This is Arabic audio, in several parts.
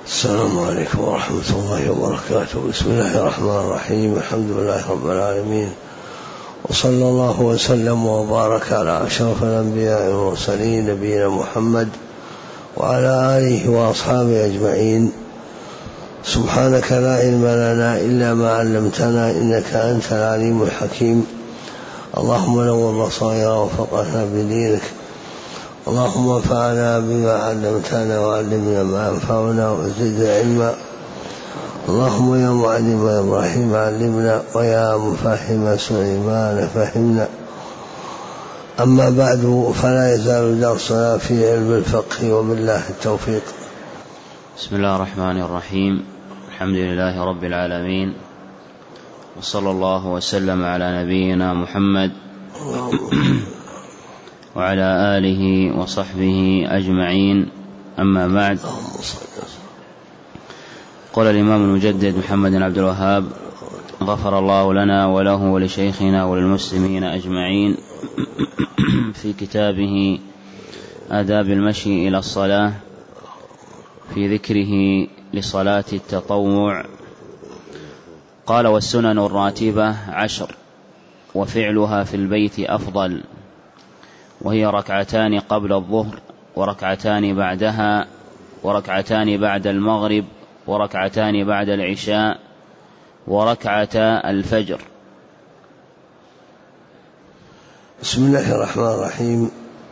السلام عليكم ورحمة الله وبركاته. بسم الله الرحمن الرحيم. الحمد لله رب العالمين، وصلى الله وسلم وبارك على أشرف الأنبياء والمرسلين نبينا محمد وعلى آله وأصحابه أجمعين. سبحانك لا علم لنا إلا ما علمتنا إنك أنت العليم الحكيم. اللهم نور بصائرنا وفقهنا بدينك. اللهم انفعنا بما علمتنا وعلمنا ما ينفعنا وزدنا علما. اللهم يا معلم إبراهيم علمنا ويا مفهم سليمان فهمنا. أما بعد، فلا يزال درسنا في علم الفقه وبالله التوفيق. بسم الله الرحمن الرحيم. الحمد لله رب العالمين، وصلى الله وسلم على نبينا محمد وعلى آله وصحبه أجمعين. أما بعد، قال الإمام المجدد محمد بن عبد الوهاب غفر الله لنا وله ولشيخنا وللمسلمين أجمعين في كتابه آداب المشي إلى الصلاة في ذكره لصلاة التطوع، قال: والسنن الراتبة 10، وفعلها في البيت أفضل، وهي ركعتان قبل الظهر، وركعتان بعدها، وركعتان بعد المغرب، وركعتان بعد العشاء، وركعتا الفجر. بسم الله الرحمن الرحيم.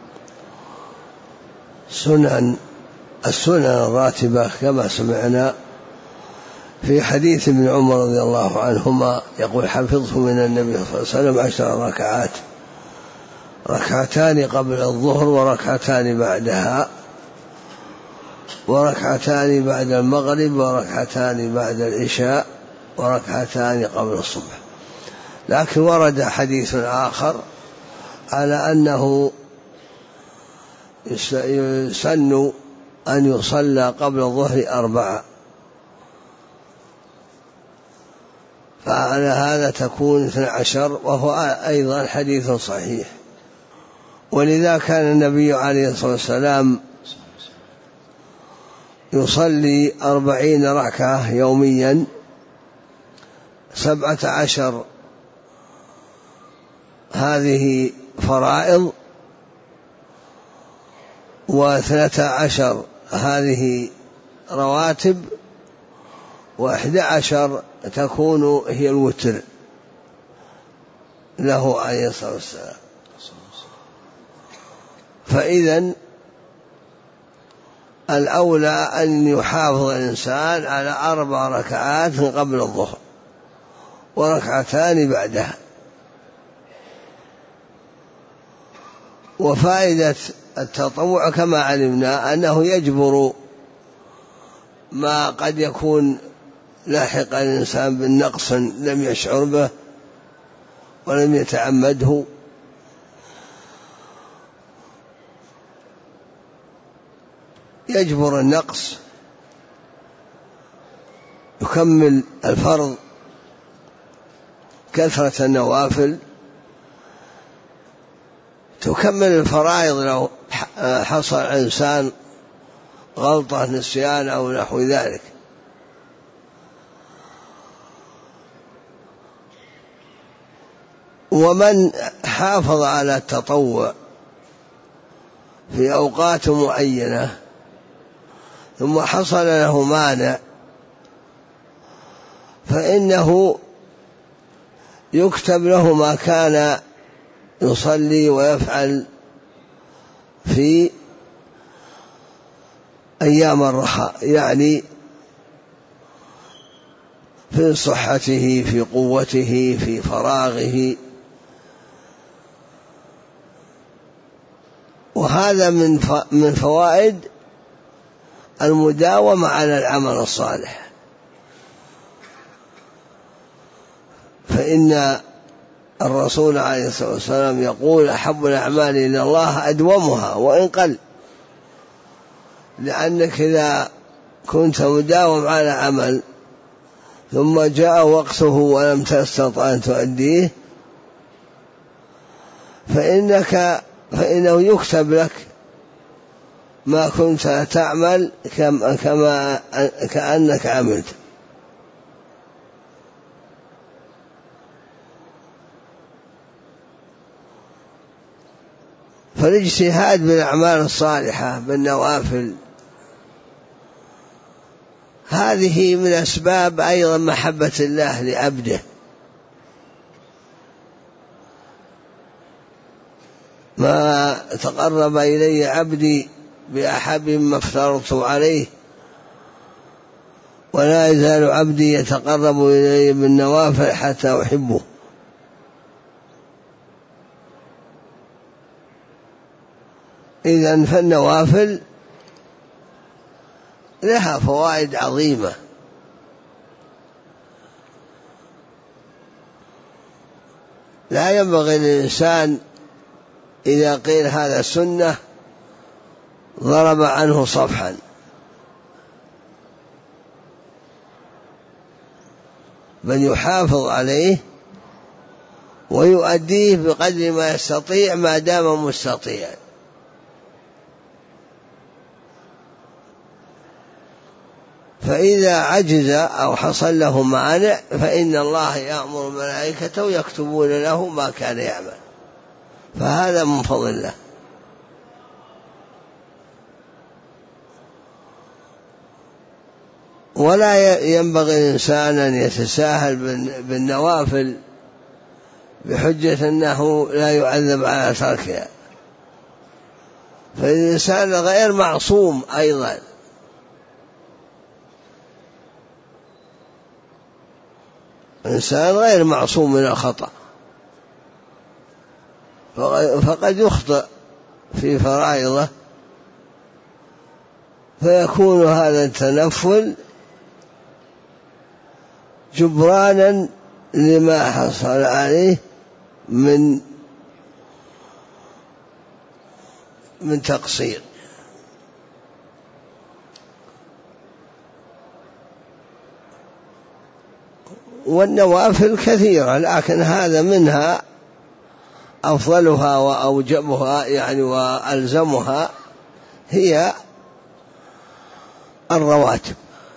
السنن الراتبة كما سمعنا في حديث ابن عمر رضي الله عنهما يقول: حفظت من النبي صلى الله عليه وسلم 10 ركعات، ركعتان قبل الظهر، وركعتان بعدها، وركعتان بعد المغرب، وركعتان بعد العشاء، وركعتان قبل الصبح. لكن ورد حديث آخر على أنه يسن أن يصلى قبل الظهر 4، فعلى هذا تكون 12، وهو أيضا حديث صحيح. ولذا كان النبي عليه الصلاة والسلام يصلي 40 ركعة يوميا، 17 هذه فرائض، و12 هذه رواتب، و11 تكون هي الوتر له عليه الصلاة والسلام. فإذن الأولى أن يحافظ الإنسان على 4 ركعات قبل الظهر، وركعتان بعدها. وفائدة التطوع كما علمنا أنه يجبر ما قد يكون لاحق الإنسان بالنقص لم يشعر به ولم يتعمده. يجبر النقص، يكمل الفرض، كثرة النوافل تكمل الفرائض لو حصل إنسان غلطة نسيان أو نحو ذلك. ومن حافظ على التطوع في أوقات معينة ثم حصل له مانع، فإنه يكتب له ما كان يصلي ويفعل في أيام الرخاء، يعني في صحته، في قوته، في فراغه. وهذا من فوائد المداومة على العمل الصالح، فإن الرسول عليه الصلاة والسلام يقول: أحب الأعمال إلى الله أدومها وإن قل، لأنك إذا كنت مداوم على عمل ثم جاء وقته ولم تستطع أن تؤديه فإنه يكتب لك ما كنت تعمل كأنك عملت. فالاجتهاد بالأعمال الصالحة بالنوافل هذه من أسباب أيضا محبة الله لعبده. ما تقرب إلي عبدي بأحب ما افترضت عليه ولا يزال عبدي يتقرب إلي بالنوافل حتى أحبه. إذن فالنوافل لها فوائد عظيمة، لا ينبغي للإنسان إذا قيل هذا سنة ضرب عنه صفحا، بل يحافظ عليه ويؤديه بقدر ما يستطيع ما دام مستطيعا. فإذا عجز أو حصل له مانع فإن الله يأمر الملائكة يكتبون له ما كان يعمل، فهذا من فضل الله. ولا ينبغي الإنسان أن يتساهل بالنوافل بحجة أنه لا يعذب على تركها، فالإنسان غير معصوم أيضا، الإنسان غير معصوم من الخطأ، فقد يخطئ في فرائضه، فيكون هذا التنفل جبرانا لما حصل عليه من تقصير. والنوافل كثيرة، لكن هذا منها أفضلها وأوجبها يعني وألزمها هي الرواتب،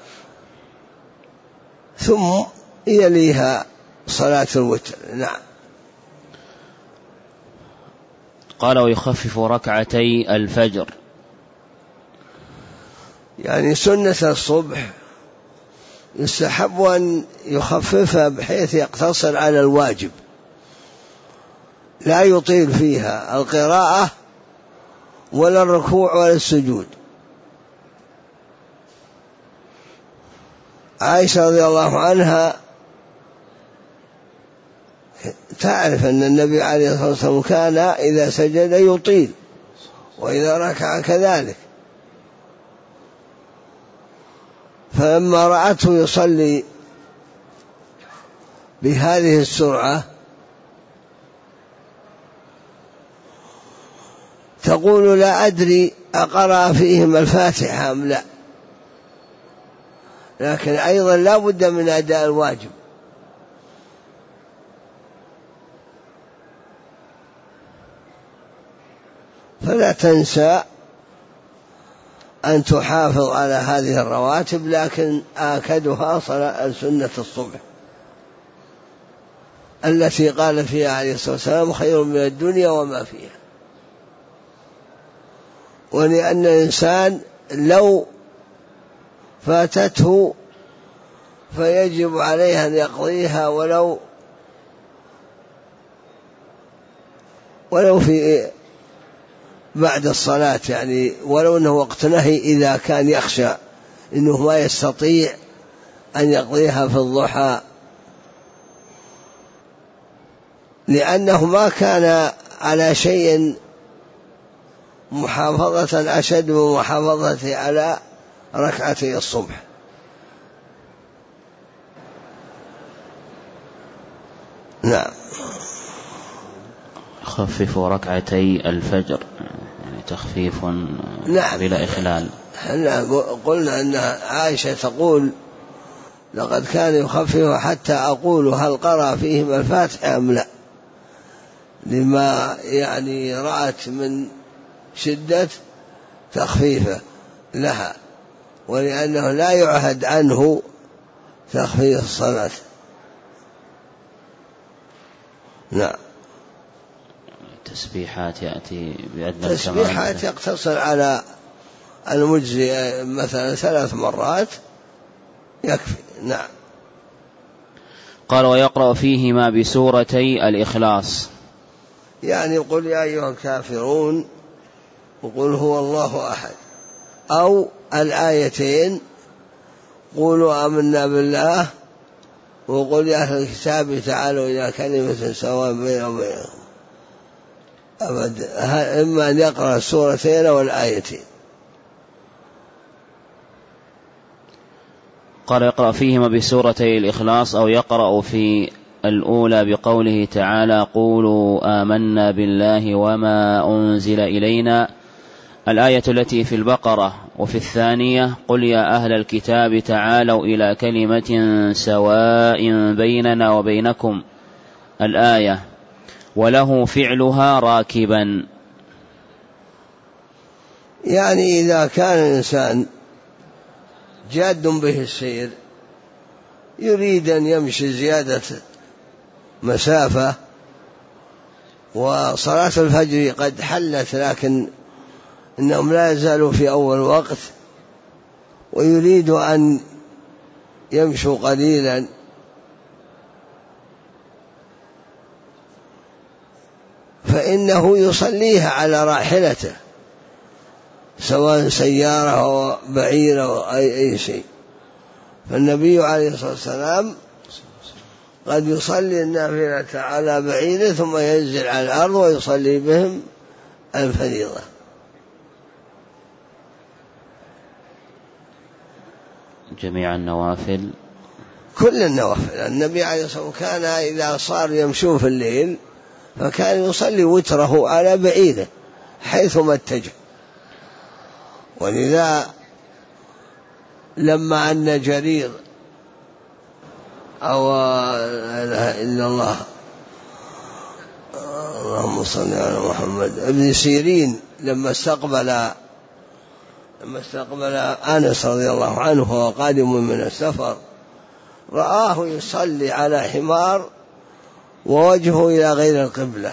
ثم يليها صلاة الوتر. نعم. قال ويخفف ركعتي الفجر، يعني سنة الصبح يستحب أن يخففها بحيث يقتصر على الواجب، لا يطيل فيها القراءة ولا الركوع ولا السجود. عائشة رضي الله عنها تعرف أن النبي عليه الصلاة والسلام كان إذا سجد يطيل وإذا ركع كذلك، فلما رأته يصلي بهذه السرعة تقول لا أدري أقرأ فيهم الفاتحة أم لا، لكن أيضا لا بد من أداء الواجب. فلا تنسى أن تحافظ على هذه الرواتب، لكن آكدها صلاة سنة الصبح التي قال فيها عليه الصلاة والسلام خير من الدنيا وما فيها. ولأن الإنسان لو فاتته فيجب عليه أن يقضيها ولو في بعد الصلاة، يعني ولو أنه وقت نهي إذا كان يخشى أنه ما يستطيع أن يقضيها في الضحى، لأنه ما كان على شيء محافظة أشد من محافظته على ركعتي الصبح. نعم. خفف ركعتي الفجر يعني تخفيف نعم. بلا إخلال. قلنا أن عائشة تقول لقد كان يخفف حتى أقول هل قرأ فيهم الفاتحة أم لا، لما يعني رأت من شدة تخفيفه لها، ولأنه لا يعهد عنه تخفيف الصلاة. نعم. تسبيحات يأتي بأدنى تسبيحات يقتصر على المجزي مثلا 3 مرات يكفي. نعم. قال ويقرأ فيهما بسورتي الإخلاص، يعني قل يا أيها الكافرون وقل هو الله أحد، أو الآيتين قولوا آمنا بالله وقل يا أهل الكتاب تعالوا إلى كلمة سواء بيننا وبينكم أبدا، إما أن يقرأ السورتين والآيتين. قال يقرأ فيهما بسورتي الإخلاص، أو يقرأ في الأولى بقوله تعالى قولوا آمنا بالله وما أنزل إلينا، الآية التي في البقرة، وفي الثانية قل يا أهل الكتاب تعالوا إلى كلمة سواء بيننا وبينكم، الآية، وله فعلها راكبا. يعني إذا كان الإنسان جاد به السير يريد أن يمشي زيادة مسافة وصلاة الفجر قد حلت لكن إنهم لا يزالوا في أول وقت ويريد أن يمشوا قليلا، فإنه يصليها على راحلته سواء سيارة أو بعير أو أي شيء. فالنبي عليه الصلاة والسلام قد يصلي النافلة على بعير ثم ينزل على الأرض ويصلي بهم الفريضة. جميع النوافل، كل النوافل. النبي عليه الصلاة والسلام كان إذا صار يمشون في الليل فكان يصلي وتره على بعيره حيثما اتجه، ولذا لما أن جرير أو لا إله إلا الله اللهم صل على محمد ابن سيرين لما استقبل أنس رضي الله عنه وهو قادم من السفر رآه يصلي على حمار ووجهه إلى غير القبلة،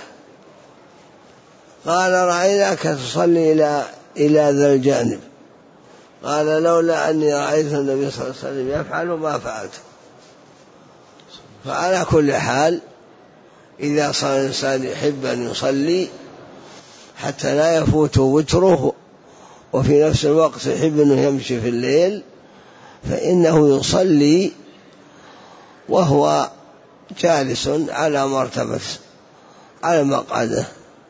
قال رأيناك تصلي إلى ذا الجانب، قال لولا أني رأيت النبي صلى الله عليه وسلم يفعل ما فعلت. فعلى كل حال إذا صار الإنسان يحب أن يصلي حتى لا يفوت وتره وفي نفس الوقت يحب أنه يمشي في الليل فإنه يصلي وهو جالس على مرتبة على مقعده،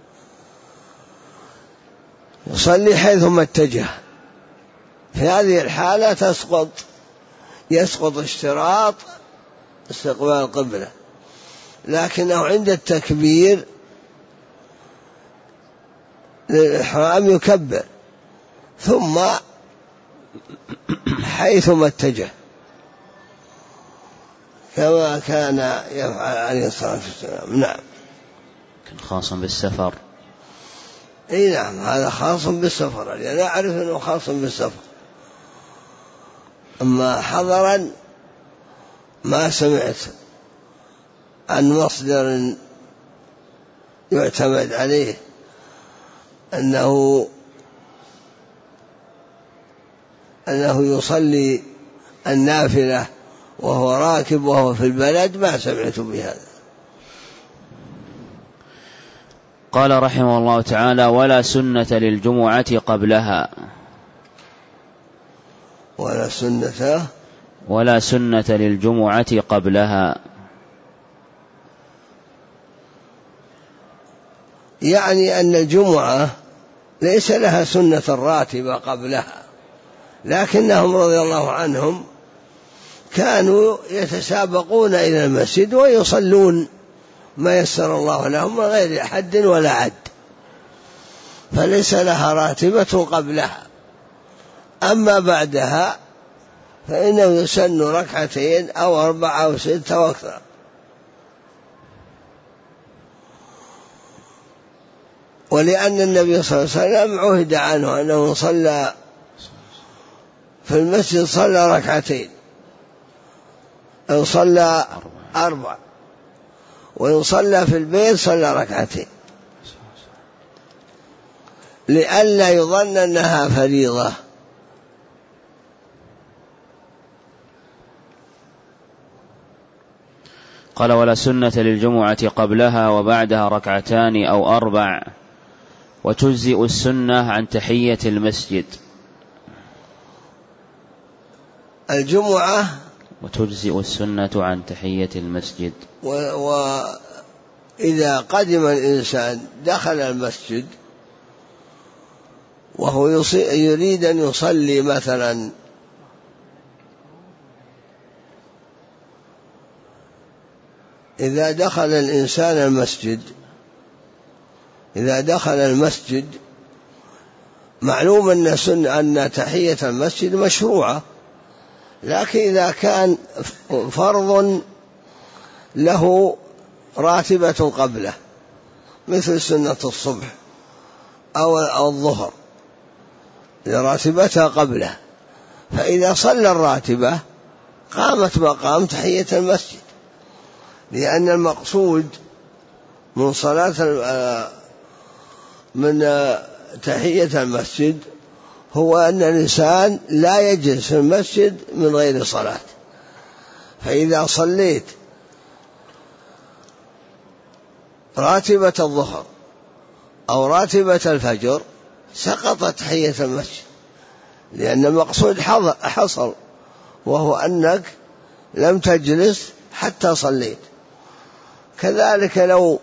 يصلي حيثما اتجه. في هذه الحالة يسقط اشتراط استقبال القبلة، لكنه عند التكبير للإحرام يكبر ثم حيثما اتجه كما كان يفعل عليه الصلاة والسلام. نعم. كان خاصا بالسفر. اي نعم، هذا خاص بالسفر، يعني لا أعرف أنه خاص بالسفر، أما حضرا ما سمعت عن مصدر يعتمد عليه أنه يصلي النافلة وهو راكب وهو في البلد، ما سمعت بهذا. قال رحمه الله تعالى ولا سنة للجمعة قبلها، ولا سنة للجمعة قبلها، يعني أن الجمعة ليس لها سنة راتبة قبلها، لكنهم رضي الله عنهم كانوا يتسابقون إلى المسجد ويصلون ما يسر الله لهم من غير حد ولا عد، فليس لها راتبة قبلها. أما بعدها فإنه يسن 2 أو 4 أو 6 وأكثر. ولأن النبي صلى الله عليه وسلم عهد عنه أنه صلى في المسجد صلى ركعتين، أو صلى 4، وإن صلى في البيت صلى ركعتين، لئلا يظن أنها فريضة. قال: ولا سنة للجمعة قبلها وبعدها ركعتان أو 4، وتجزئ السنة عن تحية المسجد. الجمعة وتجزئ السنة عن تحية المسجد. وإذا قدم الإنسان دخل المسجد وهو يريد أن يصلي مثلا إذا دخل الإنسان المسجد معلوم أن تحية المسجد مشروعة، لكن إذا كان فرض له راتبة قبله مثل سنة الصبح أو الظهر راتبتها قبله، فإذا صلى الراتبة قامت مقام تحية المسجد، لأن المقصود من تحية المسجد هو أن الإنسان لا يجلس في المسجد من غير صلاة. فإذا صليت راتبة الظهر أو راتبة الفجر سقطت تحية المسجد، لأن المقصود حصل، وهو أنك لم تجلس حتى صليت. كذلك لو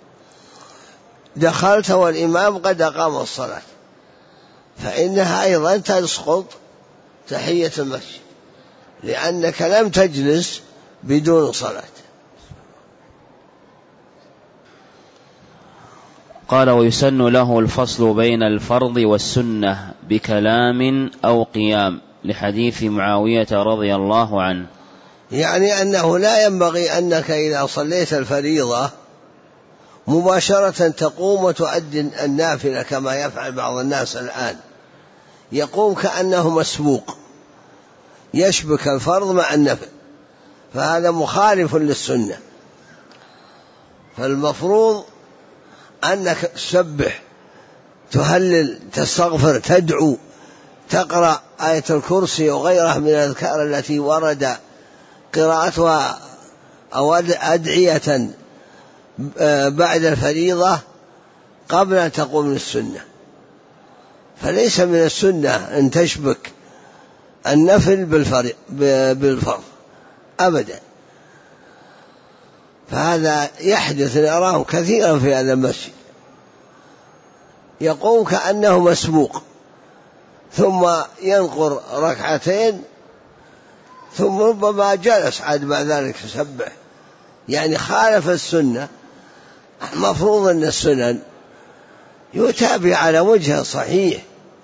دخلت والإمام قد أقام الصلاة فإنها أيضا تسقط تحية المسجد، لأنك لم تجلس بدون صلاة. قال: ويسن له الفصل بين الفرض والسنة بكلام أو قيام، لحديث معاوية رضي الله عنه، يعني أنه لا ينبغي أنك إذا صليت الفريضة مباشرة تقوم وتؤدي النافلة كما يفعل بعض الناس الآن، يقوم كأنه مسبوق يشبك الفرض مع النفل، فهذا مخالف للسنة. فالمفروض أنك تسبح، تهلل، تستغفر، تدعو، تقرأ آية الكرسي وغيرها من الأذكار التي ورد قراءتها أو أدعية بعد الفريضة قبل أن تقوم السنة. فليس من السنة أن تشبك النفل بالفرض أبدا، فهذا يحدث نراه كثيرا في هذا المسجد، يقوم كأنه مسبوق ثم ينقر ركعتين ثم ربما جلس عاد بعد ذلك يسبح، يعني خالف السنة. المفروض أن السنن يتابع على وجه صحيح،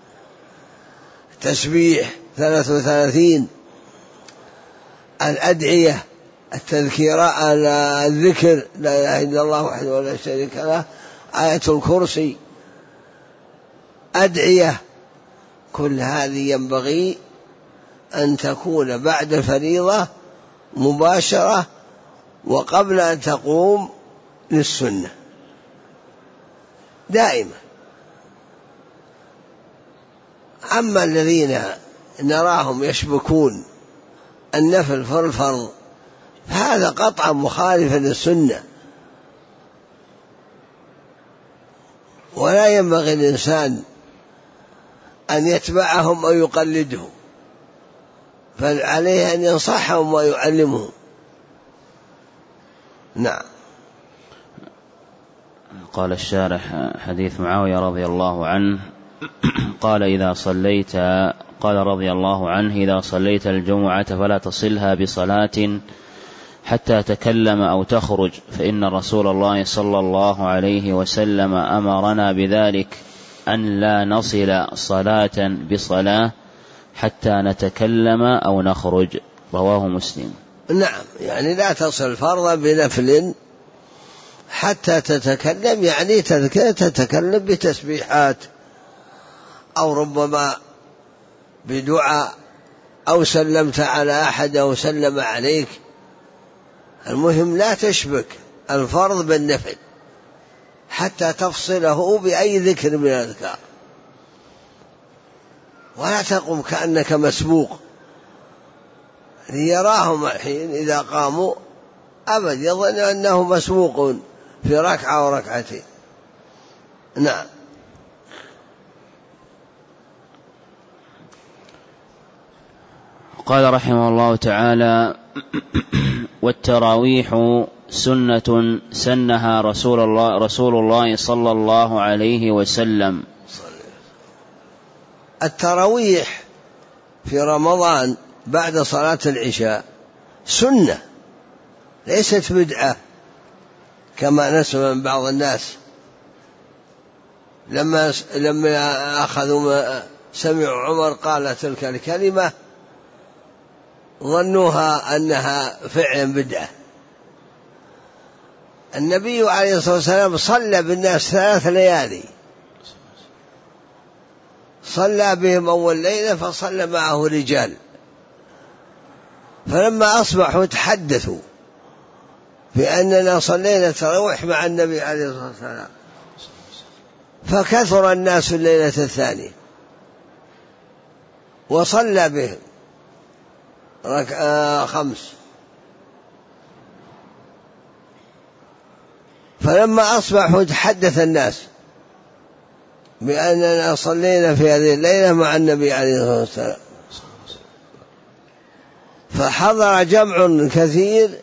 تسبيح 33، الأدعية، التذكير، الذكر لا إله إلا الله وحده ولا شريك له، آية الكرسي، أدعية، كل هذه ينبغي أن تكون بعد الفريضة مباشرة وقبل أن تقوم للسنة دائما. أما الذين نراهم يشبكون النفل في الفرض فهذا قطعا مخالف للسنة، ولا ينبغي الإنسان أن يتبعهم أو يقلدهم، فعليه أن ينصحهم ويعلمهم. نعم. قال الشارح: حديث معاوية رضي الله عنه قال: قال رضي الله عنه: إذا صليت الجمعة فلا تصلها بصلاة حتى تكلم أو تخرج، فإن رسول الله صلى الله عليه وسلم أمرنا بذلك، أن لا نصل صلاة بصلاة حتى نتكلم أو نخرج. رواه مسلم. نعم، يعني لا تصل فرضا بنفل حتى تتكلم، يعني تتكلم بتسبيحات أو ربما بدعاء أو سلمت على أحد أو سلم عليك. المهم لا تشبك الفرض بالنفل حتى تفصله بأي ذكر من الأذكار، ولا تقم كأنك مسبوق ليراهم الحين إذا قاموا أبد يظن أنه مسبوق في ركعة وركعتين. نعم. قال رحمه الله تعالى: والتراويح سنة سنها رسول الله صلى الله عليه وسلم. التراويح في رمضان بعد صلاة العشاء سنة ليست بدعة كما نسمع من بعض الناس لما أخذوا سمعوا عمر قال تلك الكلمة ظنوها أنها فعلا بدعة. النبي عليه الصلاة والسلام صلى بالناس 3 ليالي، صلى بهم أول ليلة فصلى معه رجال، فلما أصبحوا تحدثوا بأننا صلينا التراويح مع النبي عليه الصلاة والسلام، فكثر الناس الليلة الثانية وصلى بهم 5. فلما أصبحوا تحدث الناس بأننا صلينا في هذه الليلة مع النبي عليه الصلاة والسلام، فحضر جمع كثير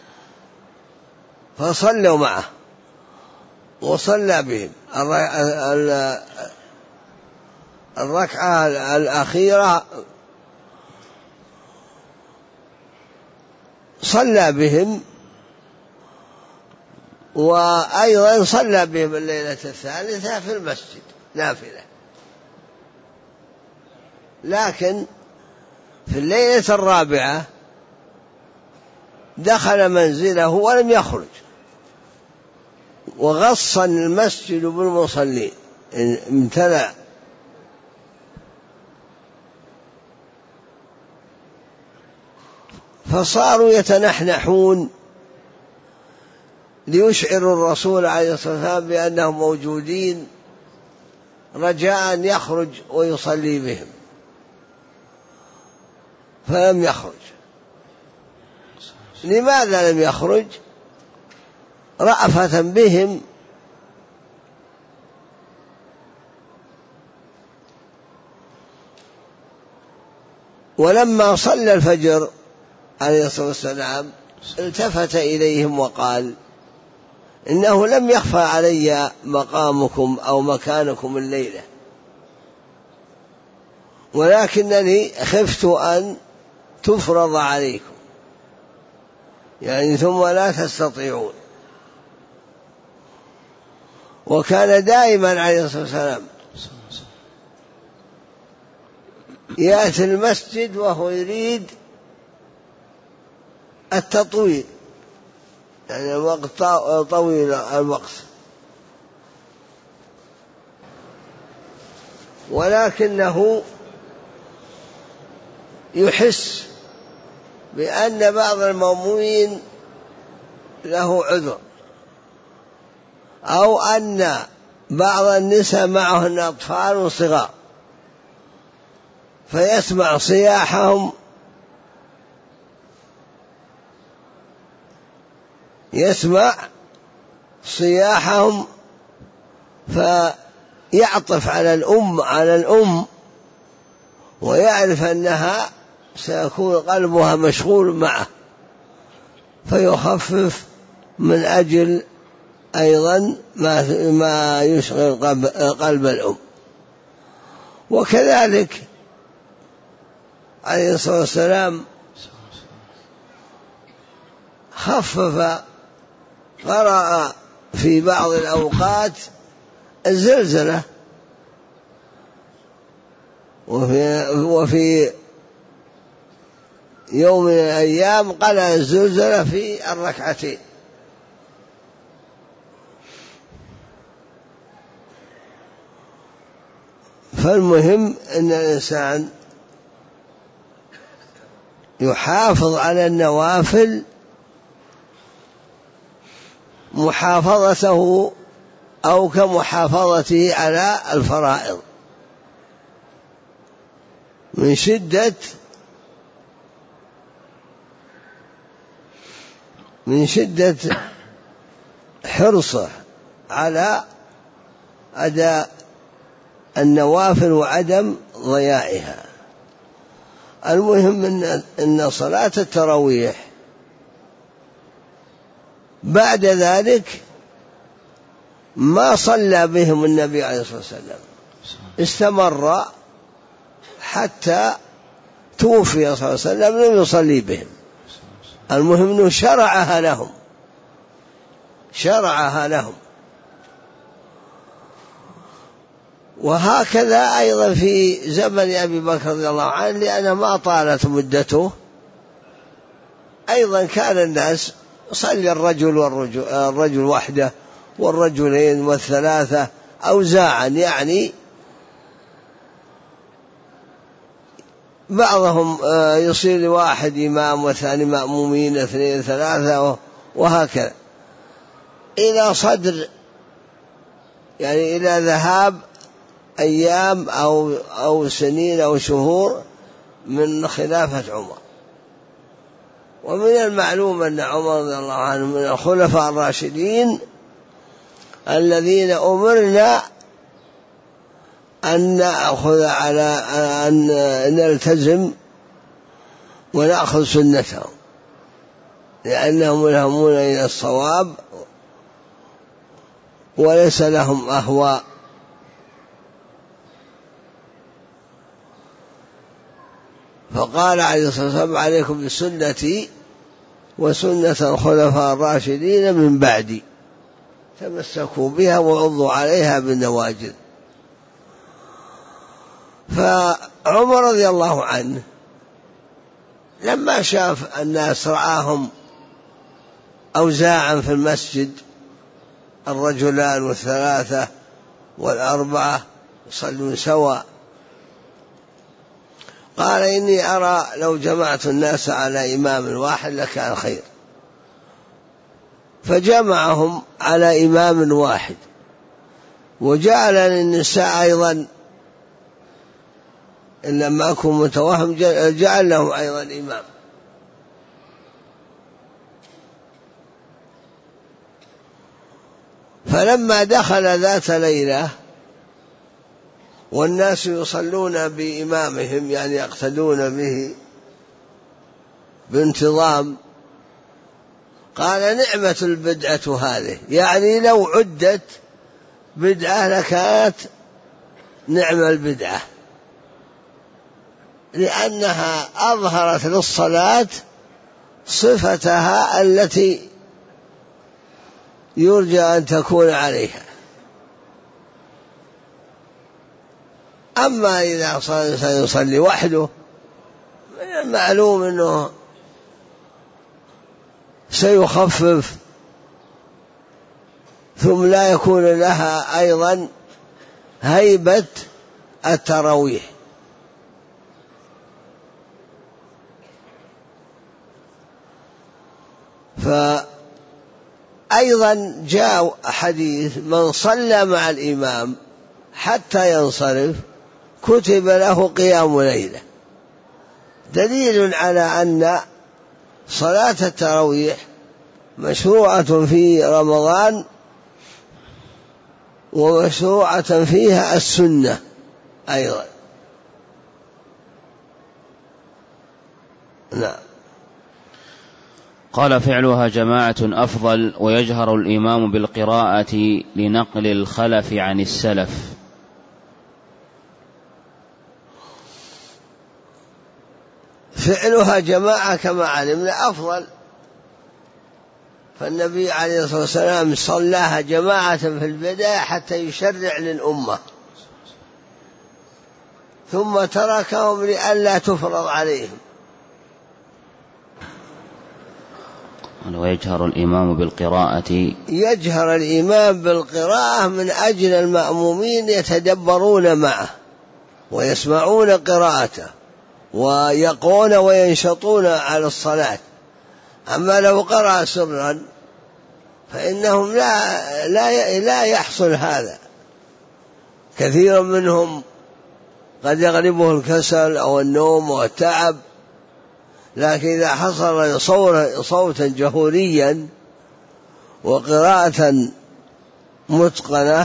فصلوا معه وصلى بهم الركعة الأخيرة، صلى بهم وأيضا صلى بهم الليلة الثالثة في المسجد نافلة. لكن في الليلة الرابعة دخل منزله ولم يخرج، وغص المسجد بالمصلين امتلأ، فصاروا يتنحنحون ليشعروا الرسول عليه الصلاة والسلام بأنهم موجودين رجاء أن يخرج ويصلي بهم، فلم يخرج. لماذا لم يخرج؟ رأفة بهم، ولما صلى الفجر عليه الصلاة والسلام التفت إليهم وقال: إنه لم يخفى علي مقامكم أو مكانكم الليلة، ولكنني خفت أن تفرض عليكم، يعني ثم لا تستطيعون. وكان دائما عليه الصلاة والسلام يأتي المسجد وهو يريد التطويل، يعني الوقت طويل الوقت، ولكنه يحس بأن بعض المأمومين له عذر، أو أن بعض النساء معهن أطفال صغار فيسمع صياحهم، فيعطف على الأم ويعرف أنها سيكون قلبها مشغول معه، فيخفف من أجل أيضا ما يشغل قلب الأم. وكذلك عليه الصلاة والسلام خفف، قرأ في بعض الأوقات الزلزلة، وفي يوم من الأيام قرأ الزلزلة في الركعتين، فالمهم أن الإنسان يحافظ على النوافل محافظته أو كمحافظته على الفرائض من شدة حرصه على أداء النوافل وعدم ضياعها. المهم أن صلاة التراويح بعد ذلك ما صلى بهم النبي عليه الصلاة والسلام، استمر حتى توفي صلى الله عليه وسلم لم يصلي بهم. المهم أنه شرعها لهم. وهكذا أيضا في زمن أبي بكر رضي الله عنه، لأن ما طالت مدته، أيضا كان الناس صلي الرجل وحده والرجلين والثلاثة أوزاعا، يعني بعضهم يصير لواحد إمام وثاني مأمومين، اثنين ثلاثة، وهكذا إلى صدر، يعني إلى ذهاب أيام أو سنين أو شهور من خلافة عمر. ومن المعلوم أن عمر رضي الله عنه من الخلفاء الراشدين الذين أمرنا أن نأخذ على أن نلتزم ونأخذ سنتهم، لأنهم ملهمون إلى الصواب وليس لهم أهواء. فقال عليه الصلاة والسلام: عليكم بسنتي وسنة الخلفاء الراشدين من بعدي، تمسكوا بها وعضوا عليها بالنواجذ. فعمر رضي الله عنه لما شاف الناس رعاهم أوزاعا في المسجد، الرجلان والثلاثة والأربعة يصلون سوا، قال: إني أرى لو جمعت الناس على إمام واحد لكان خير. فجمعهم على إمام واحد، وجعل للنساء أيضا، إن لم أكن متوهم جعل لهم أيضا إمام. فلما دخل ذات ليلة والناس يصلون بإمامهم، يعني يقتدون به بانتظام، قال: نعمة البدعة هذه، يعني لو عدت بدعة لكانت نعم البدعة، لأنها أظهرت للصلاة صفتها التي يرجى أن تكون عليها. أما إذا سيصلي وحده من المعلوم أنه سيخفف، ثم لا يكون لها أيضا هيبة التراويح. فأيضا جاء حديث: من صلى مع الإمام حتى ينصرف كتب له قيام ليلة، دليل على أن صلاة التراويح مشروعة في رمضان، ومشروعة فيها السنة أيضا. نعم. قال: فعلها جماعة أفضل، ويجهر الإمام بالقراءة لنقل الخلف عن السلف. فعلها جماعة كما علمنا أفضل، فالنبي عليه الصلاة والسلام صلاها جماعة في البداية حتى يشرع للأمة، ثم تركهم لئلا تفرض عليهم. ويجهر الإمام بالقراءة، يجهر الإمام بالقراءة من أجل المأمومين يتدبرون معه، ويسمعون قراءته ويقون وينشطون على الصلاة. أما لو قرأ سرا فإنهم لا يحصل هذا. كثير منهم قد يغلبه الكسل أو النوم والتعب، لكن إذا حصل صوتا جهوريا وقراءة متقنة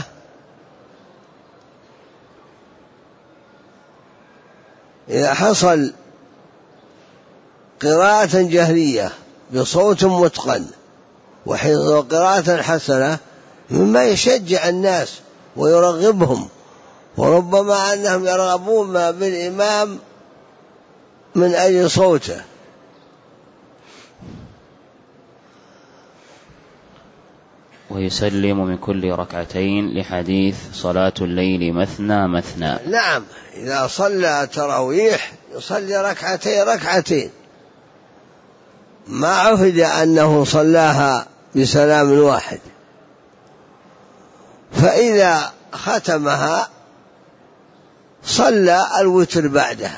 إذا حصل قراءة جهرية بصوت متقن وقراءة حسنة مما يشجع الناس ويرغبهم، وربما أنهم يرغبون ما بالإمام من أجل صوته. ويسلم من كل ركعتين لحديث صلاة الليل مثنى مثنى. نعم، إذا صلى تراويح يصلي ركعتين، ما عهد أنه صلاها بسلام واحد، فإذا ختمها صلى الوتر بعدها.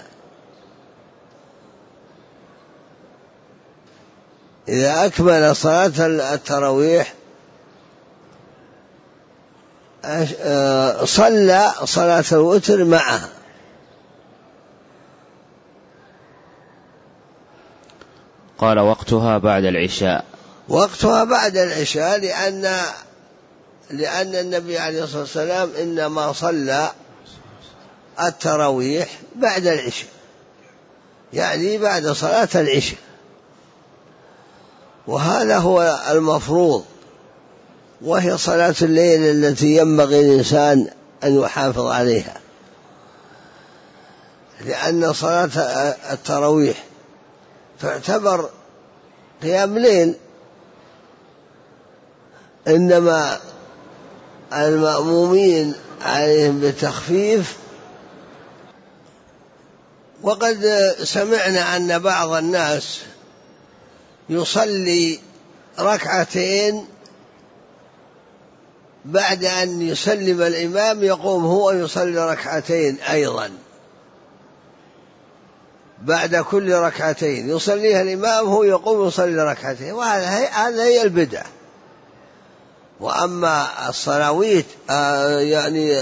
إذا أكمل صلاة التراويح صلى صلاة الوتر معها. قال وقتها بعد العشاء. وقتها بعد العشاء لأن النبي عليه الصلاة والسلام إنما صلى التراويح بعد العشاء، يعني بعد صلاة العشاء، وهذا هو المفروض، وهي صلاة الليل التي ينبغي الإنسان أن يحافظ عليها، لأن صلاة التراويح تعتبر قيام ليل، إنما المأمومين عليهم بتخفيف. وقد سمعنا أن بعض الناس يصلي ركعتين بعد أن يسلم الإمام يقوم هو يصلي ركعتين أيضا، بعد كل ركعتين يصليها الإمام هو يقوم يصلي ركعتين، وهذا هي البدعة. وأما الصلوات يعني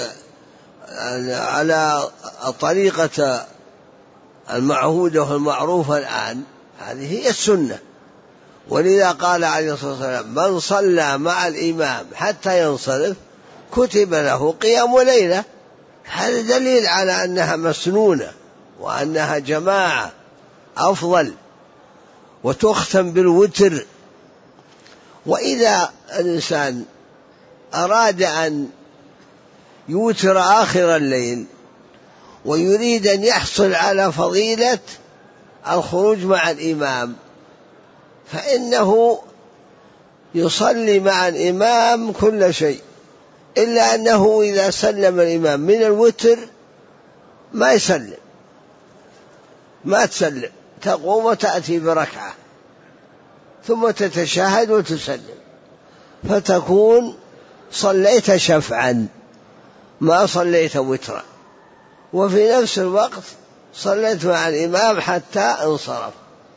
على الطريقة المعهودة والمعروفة الآن، هذه هي السنة. ولذا قال عليه الصلاة والسلام من صلى مع الإمام حتى ينصرف كتب له قيام ليلة. هذا دليل على أنها مسنونة وأنها جماعة أفضل، وتختم بالوتر. وإذا الإنسان أراد أن يوتر آخر الليل ويريد أن يحصل على فضيلة الخروج مع الإمام، فإنه يصلي مع الإمام كل شيء، إلا أنه إذا سلم الإمام من الوتر ما يسلم، ما تسلم، تقوم وتأتي بركعة ثم تتشهد وتسلم، فتكون صليت شفعا ما صليت وترا، وفي نفس الوقت صليت مع الإمام حتى انصرف.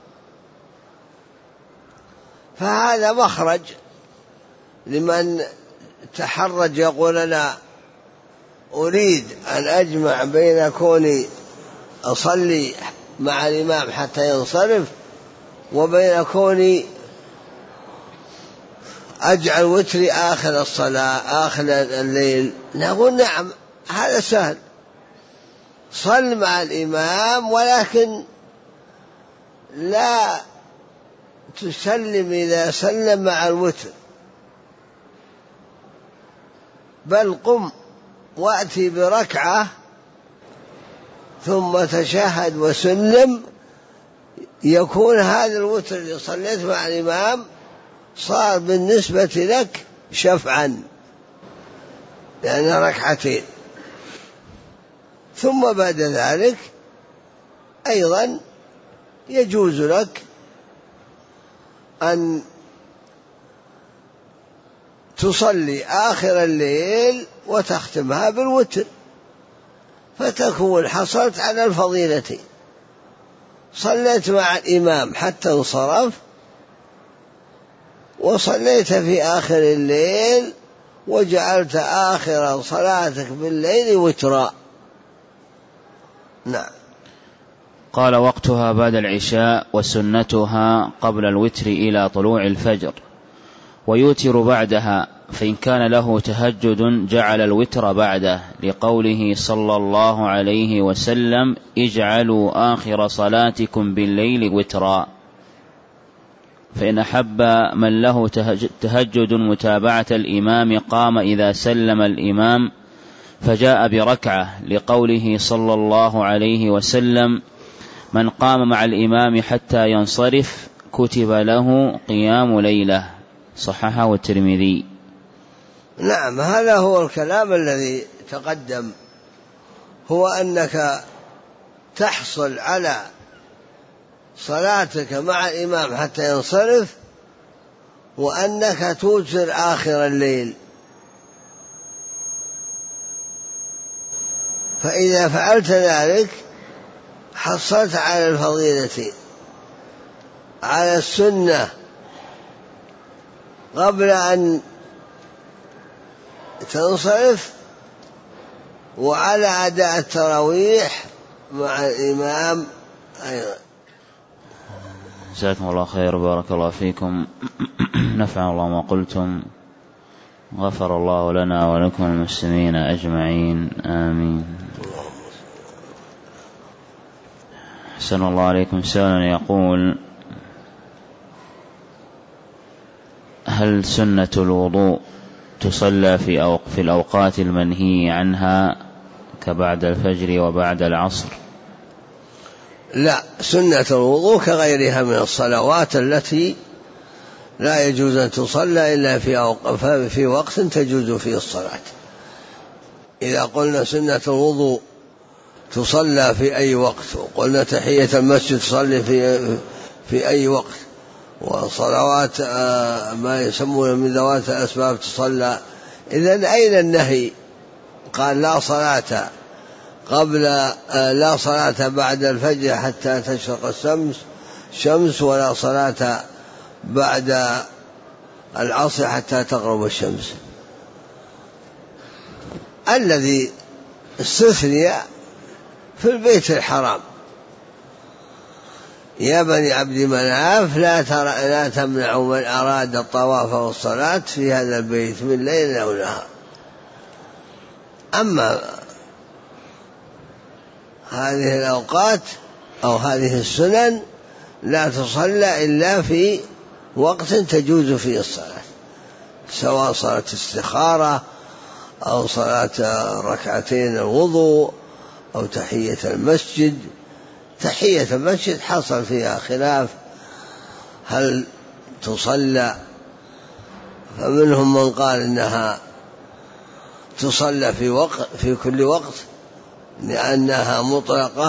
فهذا مخرج لمن تحرج يقول أنا أريد أن أجمع بين كوني أصلي مع الإمام حتى ينصرف وبين كوني أجعل وتري آخر الصلاة آخر الليل. نقول نعم، هذا سهل، صل مع الإمام ولكن لا تسلم إذا سلم مع الوتر، بل قم وأتي بركعة ثم تشهد وسلم، يكون هذا الوتر اللي صليت مع الإمام صار بالنسبة لك شفعا، لأن ركعتين. ثم بعد ذلك أيضا يجوز لك أن تصلي آخر الليل وتختمها بالوتر، فتكون حصلت على الفضيلة. صليت مع الإمام حتى انصرف، وصليت في آخر الليل وجعلت آخر صلاتك بالليل وترا. نعم. قال: وقتها بعد العشاء، وسنتها قبل الوتر إلى طلوع الفجر، ويوتر بعدها، فإن كان له تهجد جعل الوتر بعده، لقوله صلى الله عليه وسلم: اجعلوا آخر صلاتكم بالليل وترا. فإن أحب من له تهجد متابعة الإمام قام إذا سلم الإمام فجاء بركعة، لقوله صلى الله عليه وسلم: من قام مع الإمام حتى ينصرف كتب له قيام ليلة. صححه الترمذي. نعم، هذا هو الكلام الذي تقدم، هو أنك تحصل على صلاتك مع الإمام حتى ينصرف، وأنك توتر آخر الليل. فإذا فعلت ذلك حصلت على الفضيلة، على السنة قبل أن تنصرف، وعلى أداء التراويح مع الإمام أيضا. جزاكم الله خير، بارك الله فيكم، نفع الله ما قلتم، غفر الله لنا ولكم المسلمين أجمعين، آمين. أحسن الله عليكم. سائل يقول: هل سنة الوضوء تصلى في الأوقات المنهي عنها كبعد الفجر وبعد العصر؟ لا، سنة الوضوء كغيرها من الصلوات التي لا يجوز أن تصلى إلا في وقت تجوز فيه الصلاة. إذا قلنا سنة الوضوء تصلى في أي وقت، وقلنا تحية المسجد تصلي في أي وقت، وصلوات ما يسمون من ذوات الأسباب تصلى، إذن أين النهي؟ قال: لا صلاة لا صلاة بعد الفجر حتى تشرق الشمس، ولا صلاة بعد العصر حتى تغرب الشمس. الذي استثني في البيت الحرام: يا بني عبد مناف لا تمنعوا من أراد الطواف والصلاة في هذا البيت من ليل أو نهار. أما هذه الأوقات أو هذه السنن لا تصلى إلا في وقت تجوز فيه الصلاة، سواء صلاة استخارة أو صلاة ركعتين الوضوء أو تحية المسجد. تحية المسجد حصل فيها خلاف هل تصلى، فمنهم من قال إنها تصلى في كل وقت لأنها مطلقة،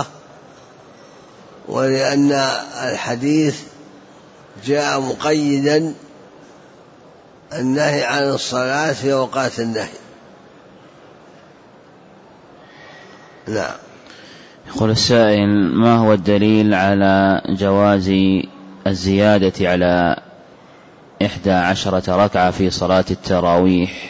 ولأن الحديث جاء مقيدا النهي عن الصلاة في أوقات النهي. نعم. يقول السائل: ما هو الدليل على جواز الزيادة على 11 ركعة في صلاة التراويح؟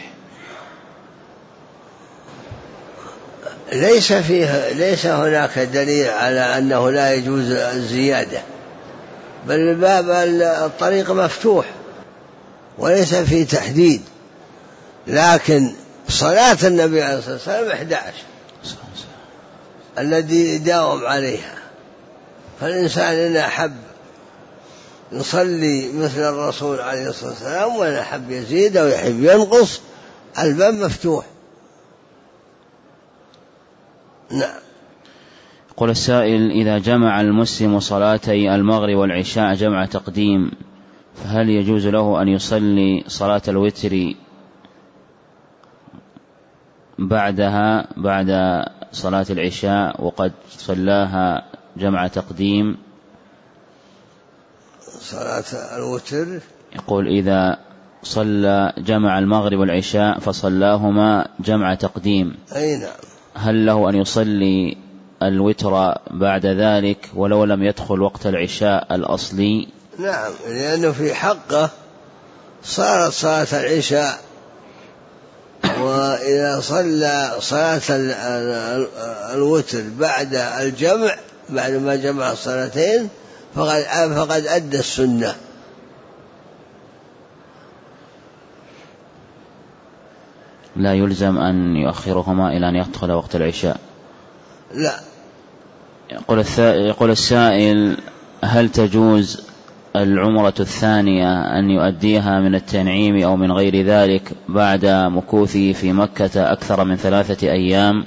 ليس هناك دليل على أنه لا يجوز الزيادة، بل باب الطريق مفتوح وليس فيه تحديد، لكن صلاة النبي عليه الصلاة والسلام 11 الذي داوم عليها، فالإنسان إن أحب يصلي مثل الرسول عليه الصلاة والسلام، وإن أحب يزيد أو يحب ينقص، الباب مفتوح. نعم. يقول السائل: إذا جمع المسلم صلاتي المغرب والعشاء جمع تقديم، فهل يجوز له أن يصلي صلاة الوتر بعدها بعد صلاة العشاء وقد صلاها جمع تقديم؟ صلاة الوتر، يقول: إذا صلى جمع المغرب والعشاء فصلاهما جمع تقديم، أي نعم، هل له أن يصلي الوتر بعد ذلك ولو لم يدخل وقت العشاء الأصلي؟ نعم، لأنه في حقه صارت صلاة العشاء، وإذا صلى صلاة الوتر بعد الجمع، بعد ما جمع الصلاتين، فقد أدى السنة. لا يلزم أن يؤخرهما إلى أن يدخل وقت العشاء؟ لا. يقول السائل: هل تجوز العمرة الثانية أن يؤديها من التنعيم أو من غير ذلك بعد مكوثه في مكة أكثر من 3 أيام؟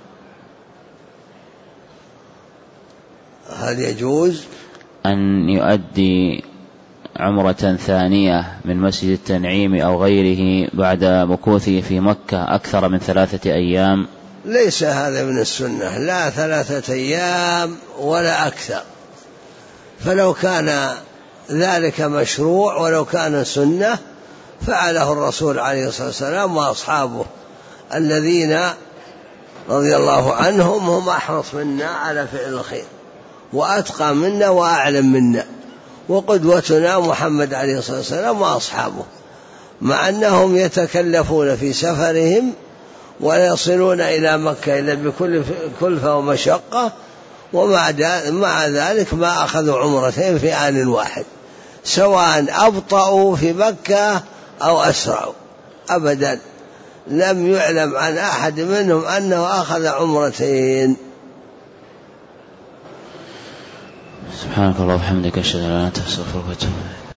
هل يجوز أن يؤدي عمرة ثانية من مسجد التنعيم أو غيره بعد مكوثه في مكة أكثر من 3 أيام؟ ليس هذا من السنة، لا 3 أيام ولا أكثر. فلو كان ذلك مشروع ولو كان سنة فعله الرسول عليه الصلاة والسلام وأصحابه الذين رضي الله عنهم هم أحرص منا على فعل الخير وأتقى منا وأعلم منا، وقدوتنا محمد عليه الصلاة والسلام وأصحابه، مع أنهم يتكلفون في سفرهم ولا يصلون إلى مكة إلا بكل كلفة ومشقة، ومع ذلك ما أخذوا عمرتين في آن واحد، سواء أبطأوا في مكة أو أسرعوا، أبدا لم يعلم عن أحد منهم أنه أخذ عمرتين. سبحانك اللهم وبحمدك، أشهد أن لا إله إلا أنت، أستغفرك وأتوب إليك.